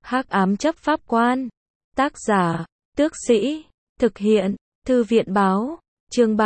Hắc ám chấp pháp quan. Tác giả, Tước Sĩ. Thực hiện, Thư viện báo. Chương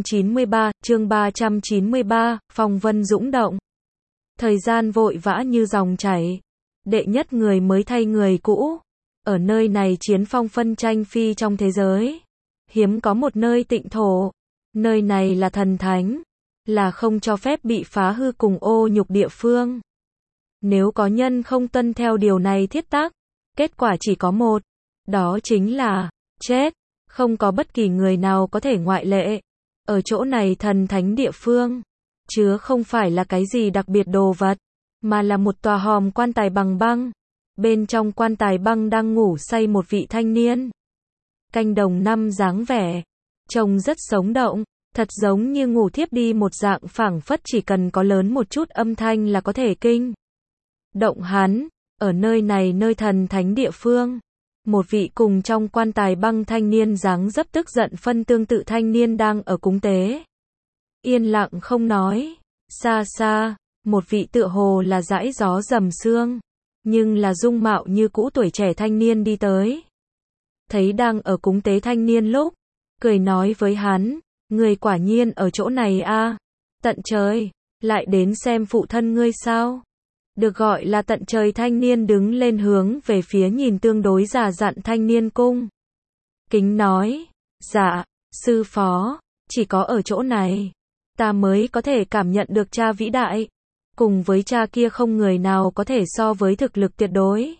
393, phong vân dũng động. Thời gian vội vã như dòng chảy. Đệ nhất người mới thay người cũ. Ở nơi này chiến phong phân tranh phi trong thế giới. Hiếm có một nơi tịnh thổ. Nơi này là thần thánh. Là không cho phép bị phá hư cùng ô nhục địa phương. Nếu có nhân không tuân theo điều này thiết tắc, kết quả chỉ có một. Đó chính là chết. Không có bất kỳ người nào có thể ngoại lệ. Ở chỗ này thần thánh địa phương, chứa không phải là cái gì đặc biệt đồ vật, mà là một tòa hòm quan tài bằng băng. Bên trong quan tài băng đang ngủ say một vị thanh niên. Canh đồng năm dáng vẻ, trông rất sống động, thật giống như ngủ thiếp đi một dạng, phảng phất chỉ cần có lớn một chút âm thanh là có thể kinh động hắn. Ở nơi này, nơi thần thánh địa phương, một vị cùng trong quan tài băng thanh niên dáng dấp tức giận phân tương tự thanh niên đang ở cúng tế. Yên lặng không nói. Xa xa, một vị tựa hồ là dãi gió rầm sương, nhưng là dung mạo như cũ tuổi trẻ thanh niên đi tới. Thấy đang ở cúng tế thanh niên lúc, cười nói với hắn, người quả nhiên ở chỗ này a. Tận trời, lại đến xem phụ thân ngươi sao? Được gọi là tận trời thanh niên đứng lên hướng về phía nhìn tương đối già dặn thanh niên cung. Kính nói, dạ, sư phó, chỉ có ở chỗ này, ta mới có thể cảm nhận được cha vĩ đại. Cùng với cha kia không người nào có thể so với thực lực tuyệt đối.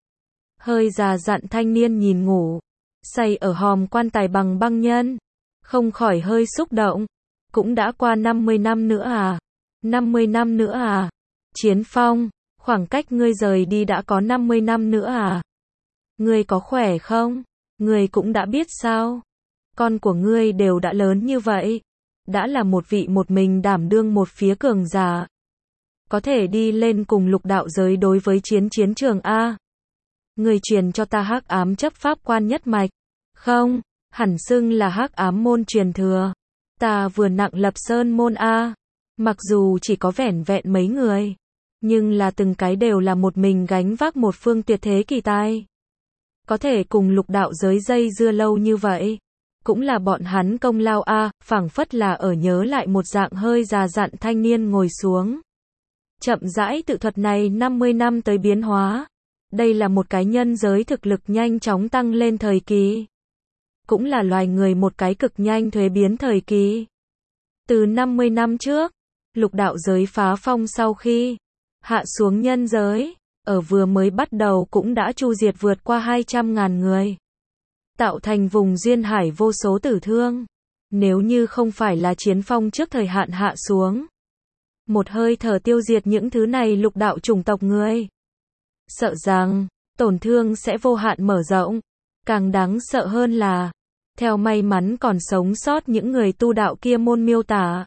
Hơi già dặn thanh niên nhìn ngủ say ở hòm quan tài bằng băng nhân, không khỏi hơi xúc động. Cũng đã qua 50 năm nữa à? 50 năm nữa à? Chiến phong, khoảng cách ngươi rời đi đã có 50 năm nữa à? Ngươi có khỏe không? Ngươi cũng đã biết sao? Con của ngươi đều đã lớn như vậy, đã là một vị một mình đảm đương một phía cường giả, có thể đi lên cùng lục đạo giới đối với chiến trường a. Ngươi truyền cho ta hắc ám chấp pháp quan nhất mạch, không, hẳn xưng là hắc ám môn truyền thừa. Ta vừa nặng lập sơn môn a, mặc dù chỉ có vẻn vẹn mấy người, nhưng là từng cái đều là một mình gánh vác một phương tuyệt thế kỳ tài. Có thể cùng lục đạo giới dây dưa lâu như vậy, cũng là bọn hắn công lao a. Phảng phất là ở nhớ lại một dạng, hơi già dặn thanh niên ngồi xuống, chậm rãi tự thuật này 50 năm tới biến hóa. Đây là một cái nhân giới thực lực nhanh chóng tăng lên thời kỳ, cũng là loài người một cái cực nhanh thuế biến thời kỳ. Từ 50 năm trước, lục đạo giới phá phong sau khi hạ xuống nhân giới, ở vừa mới bắt đầu cũng đã chu diệt vượt qua 200.000 người, tạo thành vùng duyên hải vô số tử thương. Nếu như không phải là chiến phong trước thời hạn hạ xuống, một hơi thở tiêu diệt những thứ này lục đạo chủng tộc người, sợ rằng tổn thương sẽ vô hạn mở rộng. Càng đáng sợ hơn là, theo may mắn còn sống sót những người tu đạo kia môn miêu tả,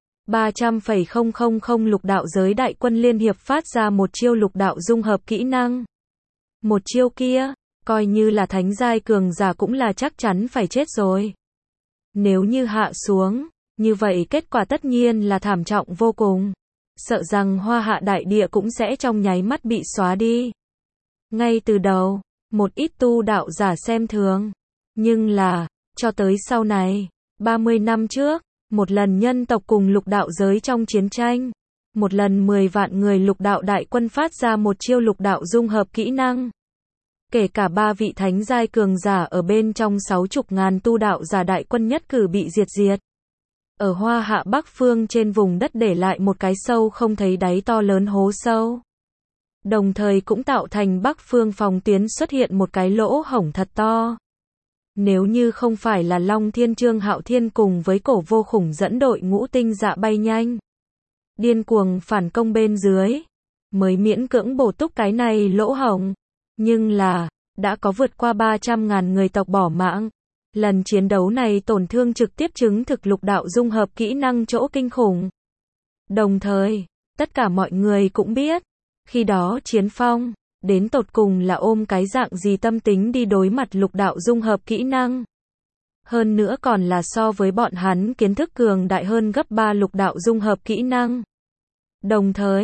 300,000 lục đạo giới đại quân liên hiệp phát ra một chiêu lục đạo dung hợp kỹ năng. Một chiêu kia, coi như là thánh giai cường giả cũng là chắc chắn phải chết rồi. Nếu như hạ xuống, như vậy kết quả tất nhiên là thảm trọng vô cùng. Sợ rằng Hoa Hạ đại địa cũng sẽ trong nháy mắt bị xóa đi. Ngay từ đầu, một ít tu đạo giả xem thường. Nhưng là, cho tới sau này, 30 năm trước, một lần nhân tộc cùng lục đạo giới trong chiến tranh, một lần 10 vạn người lục đạo đại quân phát ra một chiêu lục đạo dung hợp kỹ năng. Kể cả 3 vị thánh giai cường giả ở bên trong 60.000 tu đạo giả đại quân nhất cử bị diệt. Ở Hoa Hạ Bắc phương trên vùng đất để lại một cái sâu không thấy đáy to lớn hố sâu. Đồng thời cũng tạo thành Bắc phương phòng tuyến xuất hiện một cái lỗ hổng thật to. Nếu như không phải là Long Thiên Trương Hạo Thiên cùng với Cổ Vô Khủng dẫn đội ngũ tinh dạ bay nhanh, điên cuồng phản công bên dưới, mới miễn cưỡng bổ túc cái này lỗ hổng. Nhưng là, đã có vượt qua 300.000 người tộc bỏ mạng. Lần chiến đấu này tổn thương trực tiếp chứng thực lục đạo dung hợp kỹ năng chỗ kinh khủng. Đồng thời, tất cả mọi người cũng biết, khi đó chiến phong, đến tột cùng là ôm cái dạng gì tâm tính đi đối mặt lục đạo dung hợp kỹ năng. Hơn nữa còn là so với bọn hắn kiến thức cường đại hơn gấp 3 lục đạo dung hợp kỹ năng. Đồng thời,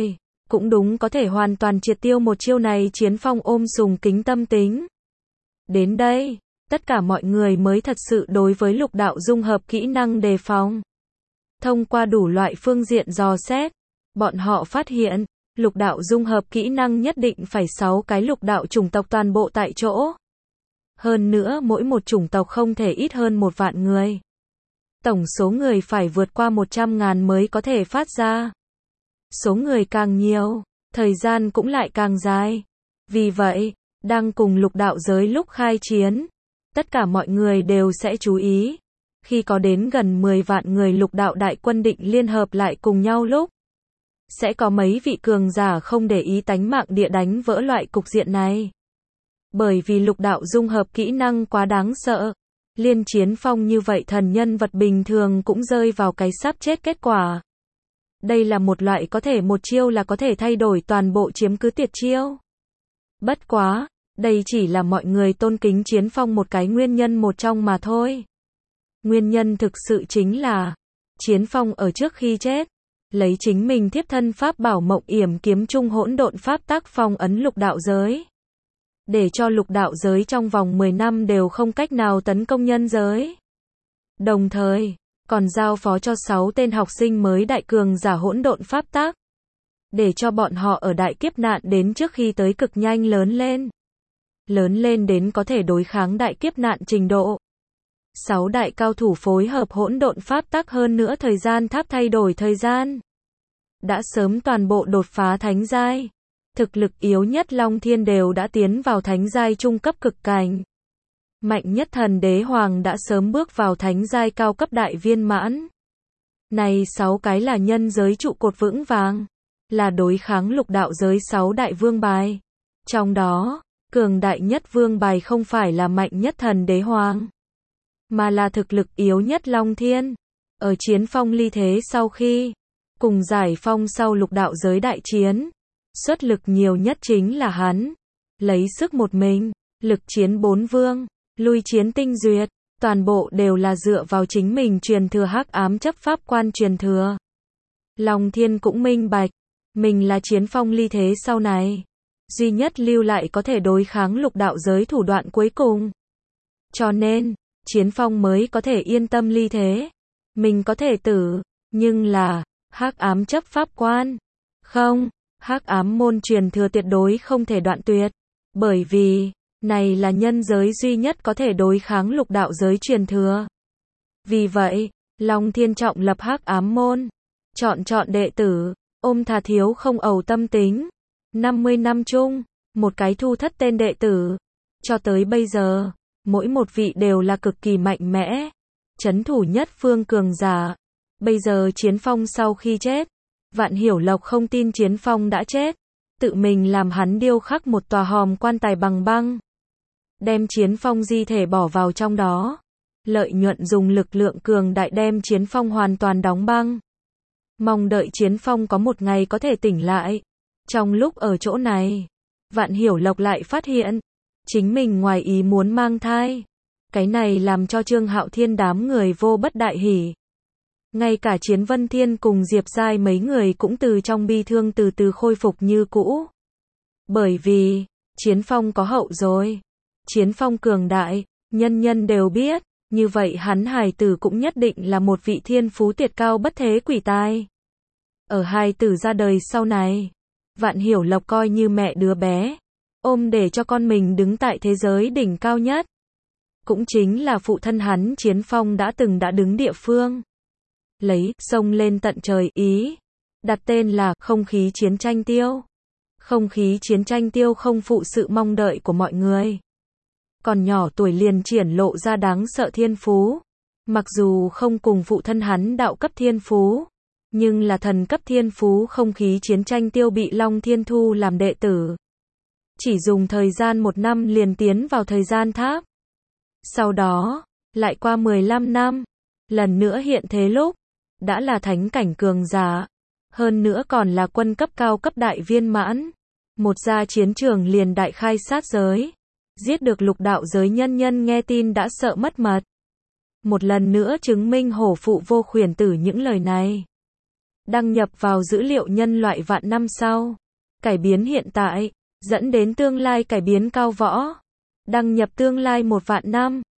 Cũng đúng, có thể hoàn toàn triệt tiêu một chiêu này. Chiến Phong ôm sùng kính tâm tính. Đến đây, tất cả mọi người mới thật sự đối với lục đạo dung hợp kỹ năng đề phòng. Thông qua đủ loại phương diện dò xét, bọn họ phát hiện, lục đạo dung hợp kỹ năng nhất định phải 6 cái lục đạo chủng tộc toàn bộ tại chỗ. Hơn nữa mỗi một chủng tộc không thể ít hơn 1 vạn người. Tổng số người phải vượt qua 100.000 mới có thể phát ra. Số người càng nhiều, thời gian cũng lại càng dài. Vì vậy, đang cùng lục đạo giới lúc khai chiến, tất cả mọi người đều sẽ chú ý. Khi có đến gần 10 vạn người lục đạo đại quân định liên hợp lại cùng nhau lúc, sẽ có mấy vị cường giả không để ý tánh mạng địa đánh vỡ loại cục diện này. Bởi vì lục đạo dung hợp kỹ năng quá đáng sợ. Liên Chiến Phong như vậy thần nhân vật bình thường cũng rơi vào cái sắp chết kết quả. Đây là một loại có thể một chiêu là có thể thay đổi toàn bộ chiếm cứ tuyệt chiêu. Bất quá, đây chỉ là mọi người tôn kính Chiến Phong một cái nguyên nhân một trong mà thôi. Nguyên nhân thực sự chính là, Chiến Phong ở trước khi chết, lấy chính mình thiếp thân pháp bảo Mộng Yểm kiếm trung hỗn độn pháp tác phong ấn lục đạo giới. Để cho lục đạo giới trong vòng 10 năm đều không cách nào tấn công nhân giới. Đồng thời, còn giao phó cho 6 tên học sinh mới đại cường giả hỗn độn pháp tác. Để cho bọn họ ở đại kiếp nạn đến trước khi tới cực nhanh lớn lên. Lớn lên đến có thể đối kháng đại kiếp nạn trình độ. 6 đại cao thủ phối hợp hỗn độn pháp tác hơn nữa thời gian tháp thay đổi thời gian. Đã sớm toàn bộ đột phá thánh giai. Thực lực yếu nhất Long Thiên đều đã tiến vào thánh giai trung cấp cực cảnh. Mạnh nhất Thần Đế Hoàng đã sớm bước vào thánh giai cao cấp đại viên mãn. Này 6 cái là nhân giới trụ cột vững vàng, là đối kháng lục đạo giới 6 đại vương bài. Trong đó, cường đại nhất vương bài không phải là mạnh nhất Thần Đế Hoàng, mà là thực lực yếu nhất Long Thiên. Ở Chiến Phong ly thế sau khi, cùng giải phong sau lục đạo giới đại chiến, xuất lực nhiều nhất chính là hắn. Lấy sức một mình, lực chiến 4 vương, lui chiến tinh duyệt, toàn bộ đều là dựa vào chính mình truyền thừa hắc ám chấp pháp quan truyền thừa. Long Thiên cũng minh bạch, mình là Chiến Phong ly thế sau này, duy nhất lưu lại có thể đối kháng lục đạo giới thủ đoạn cuối cùng. Cho nên, Chiến Phong mới có thể yên tâm ly thế. Mình có thể tử, nhưng là, hắc ám chấp pháp quan. Không, hắc ám môn truyền thừa tuyệt đối không thể đoạn tuyệt. Bởi vì, này là nhân giới duy nhất có thể đối kháng lục đạo giới truyền thừa. Vì vậy, Long Thiên trọng lập hắc ám môn. Chọn đệ tử, ôm thà thiếu không ẩu tâm tính. 50 năm chung, một cái thu thất tên đệ tử. Cho tới bây giờ, mỗi một vị đều là cực kỳ mạnh mẽ. Trấn thủ nhất phương cường giả. Bây giờ Chiến Phong sau khi chết, Vạn Hiểu Lộc không tin Chiến Phong đã chết. Tự mình làm hắn điêu khắc một tòa hòm quan tài bằng băng. Đem Chiến Phong di thể bỏ vào trong đó. Lợi nhuận dùng lực lượng cường đại đem Chiến Phong hoàn toàn đóng băng. Mong đợi Chiến Phong có một ngày có thể tỉnh lại. Trong lúc ở chỗ này, Vạn Hiểu Lộc lại phát hiện, chính mình ngoài ý muốn mang thai. Cái này làm cho Trương Hạo Thiên đám người vô bất đại hỉ. Ngay cả Chiến Vân Thiên cùng Diệp Giai mấy người cũng từ trong bi thương từ từ khôi phục như cũ. Bởi vì, Chiến Phong có hậu rồi. Chiến Phong cường đại, nhân nhân đều biết, như vậy hắn hài tử cũng nhất định là một vị thiên phú tuyệt cao bất thế quỷ tài. Ở hài tử ra đời sau này, Vạn Hiểu Lộc coi như mẹ đứa bé, ôm để cho con mình đứng tại thế giới đỉnh cao nhất. Cũng chính là phụ thân hắn Chiến Phong đã đứng địa phương. Lấy, xông lên tận trời ý. Đặt tên là, không khí chiến tranh tiêu. Không khí chiến tranh tiêu không phụ sự mong đợi của mọi người. Còn nhỏ tuổi liền triển lộ ra đáng sợ thiên phú. Mặc dù không cùng phụ thân hắn đạo cấp thiên phú, nhưng là thần cấp thiên phú không khí chiến tranh tiêu bị Long Thiên thu làm đệ tử. Chỉ dùng thời gian 1 năm liền tiến vào thời gian tháp. Sau đó, lại qua 15 năm, lần nữa hiện thế lúc, đã là thánh cảnh cường giả, hơn nữa còn là quân cấp cao cấp đại viên mãn. Một ra chiến trường liền đại khai sát giới, giết được lục đạo giới nhân nhân nghe tin đã sợ mất mật. Một lần nữa chứng minh hổ phụ vô khuyển tử những lời này. Đăng nhập vào dữ liệu nhân loại vạn năm sau. cải biến hiện tại, dẫn đến tương lai cải biến cao võ. Đăng nhập tương lai 1 vạn năm.